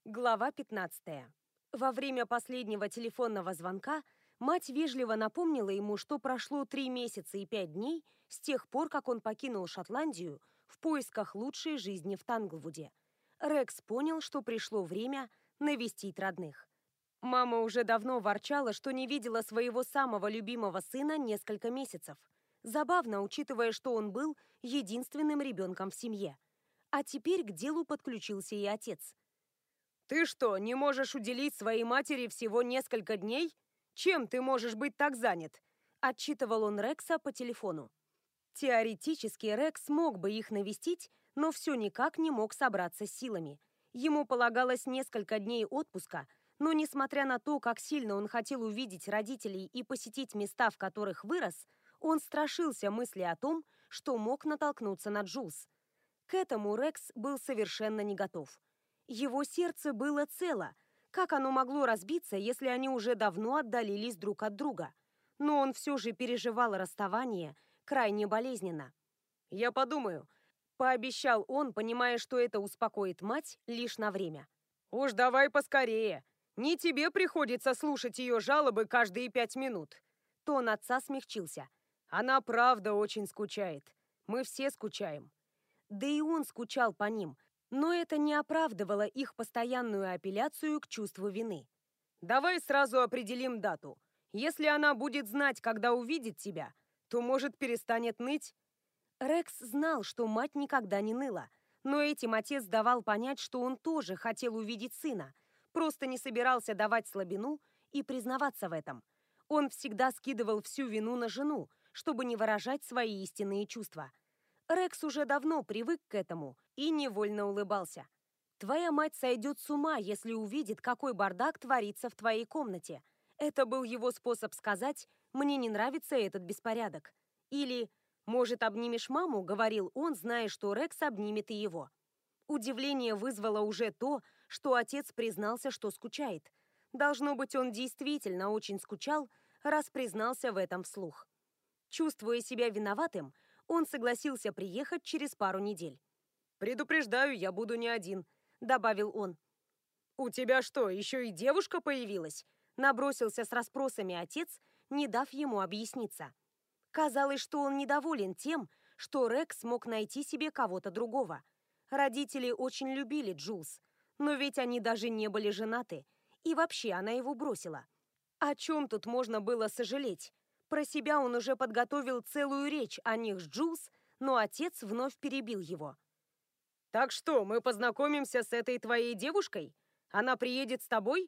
Глава 15. Во время последнего телефонного звонка мать вежливо напомнила ему, что прошло 3 месяца и 5 дней с тех пор, как он покинул Шотландию в поисках лучшей жизни в Танглвуде. Рекс понял, что пришло время навестить родных. Мама уже давно ворчала, что не видела своего самого любимого сына несколько месяцев. Забавно, учитывая, что он был единственным ребенком в семье. А теперь к делу подключился и отец. «Ты что, не можешь уделить своей матери всего несколько дней? Чем ты можешь быть так занят?» Отчитывал он Рекса по телефону. Теоретически Рекс мог бы их навестить, но все никак не мог собраться с силами. Ему полагалось несколько дней отпуска, но несмотря на то, как сильно он хотел увидеть родителей и посетить места, в которых вырос, он страшился мысли о том, что мог натолкнуться на Джулс. К этому Рекс был совершенно не готов. Его сердце было цело. Как оно могло разбиться, если они уже давно отдалились друг от друга? Но он все же переживал расставание крайне болезненно. «Я подумаю», — пообещал он, понимая, что это успокоит мать лишь на время. «Уж давай поскорее. Не тебе приходится слушать ее жалобы каждые 5 минут». Тон отца смягчился. «Она правда очень скучает. Мы все скучаем». Да и он скучал по ним, но это не оправдывало их постоянную апелляцию к чувству вины. «Давай сразу определим дату. Если она будет знать, когда увидит тебя, то, может, перестанет ныть». Рекс знал, что мать никогда не ныла, но этим отец давал понять, что он тоже хотел увидеть сына, просто не собирался давать слабину и признаваться в этом. Он всегда скидывал всю вину на жену, чтобы не выражать свои истинные чувства. Рекс уже давно привык к этому и невольно улыбался. «Твоя мать сойдет с ума, если увидит, какой бардак творится в твоей комнате». Это был его способ сказать «мне не нравится этот беспорядок». Или «может, обнимешь маму?» — говорил он, зная, что Рекс обнимет и его. Удивление вызвало уже то, что отец признался, что скучает. Должно быть, он действительно очень скучал, раз признался в этом вслух. Чувствуя себя виноватым, он согласился приехать через пару недель. «Предупреждаю, я буду не один», — добавил он. «У тебя что, еще и девушка появилась?» Набросился с расспросами отец, не дав ему объясниться. Казалось, что он недоволен тем, что Рекс мог найти себе кого-то другого. Родители очень любили Джулс, но ведь они даже не были женаты, и вообще она его бросила. О чем тут можно было сожалеть? Про себя он уже подготовил целую речь о них с Джулс, но отец вновь перебил его. «Так что, мы познакомимся с этой твоей девушкой? Она приедет с тобой?»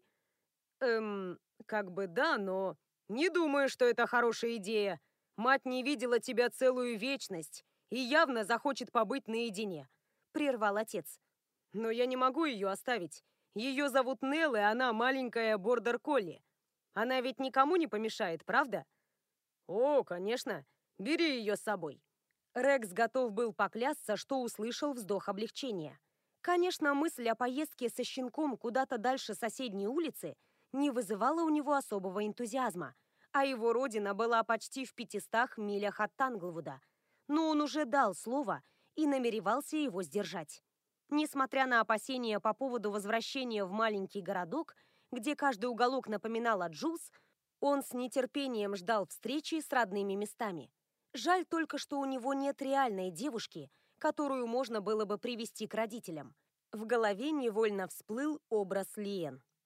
Как бы да, но не думаю, что это хорошая идея. Мать не видела тебя целую вечность и явно захочет побыть наедине», — прервал отец. «Но я не могу ее оставить. Ее зовут Нелл, и она маленькая бордер-колли. Она ведь никому не помешает, правда?» «О, конечно. Бери ее с собой». Рекс готов был поклясться, что услышал вздох облегчения. Конечно, мысль о поездке со щенком куда-то дальше соседней улицы не вызывала у него особого энтузиазма, а его родина была почти в 500 милях от Танглвуда. Но он уже дал слово и намеревался его сдержать. Несмотря на опасения по поводу возвращения в маленький городок, где каждый уголок напоминал о Джулс, он с нетерпением ждал встречи с родными местами. Жаль только, что у него нет реальной девушки, которую можно было бы привести к родителям. В голове невольно всплыл образ Лиэн.